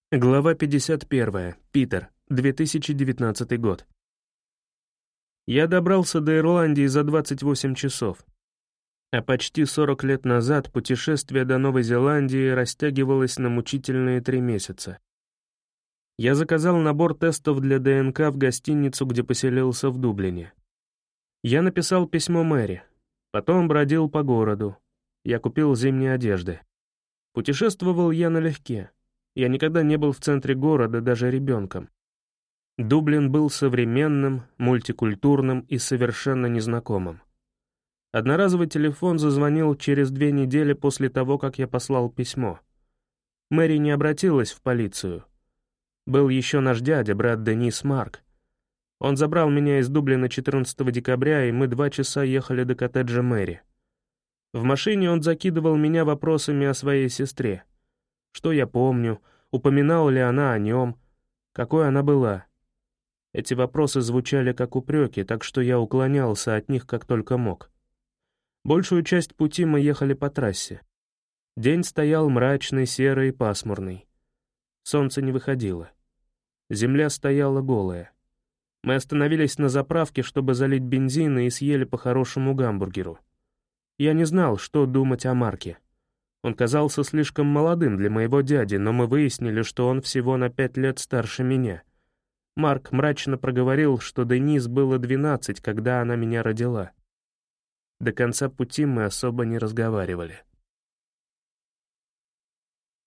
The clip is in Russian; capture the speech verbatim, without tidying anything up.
Глава пятьдесят первая. Питер. две тысячи девятнадцатый год. Я добрался до Ирландии за двадцать восемь часов. А почти сорок лет назад путешествие до Новой Зеландии растягивалось на мучительные три месяца. Я заказал набор тестов для ДНК в гостиницу, где поселился в Дублине. Я написал письмо Мэри. Потом бродил по городу. Я купил зимние одежды. Путешествовал я налегке. Я никогда не был в центре города, даже ребенком. Дублин был современным, мультикультурным и совершенно незнакомым. Одноразовый телефон зазвонил через две недели после того, как я послал письмо. Мэри не обратилась в полицию. Был еще наш дядя, брат Денис Марк. Он забрал меня из Дублина четырнадцатого декабря, и мы два часа ехали до коттеджа Мэри. В машине он закидывал меня вопросами о своей сестре. Что я помню, упоминала ли она о нем, какой она была. Эти вопросы звучали как упреки, так что я уклонялся от них как только мог. Большую часть пути мы ехали по трассе. День стоял мрачный, серый и пасмурный. Солнце не выходило. Земля стояла голая. Мы остановились на заправке, чтобы залить бензин, и съели по хорошему гамбургеру. Я не знал, что думать о Марке. Он казался слишком молодым для моего дяди, но мы выяснили, что он всего на пять лет старше меня. Марк мрачно проговорил, что Денис было двенадцать, когда она меня родила. До конца пути мы особо не разговаривали.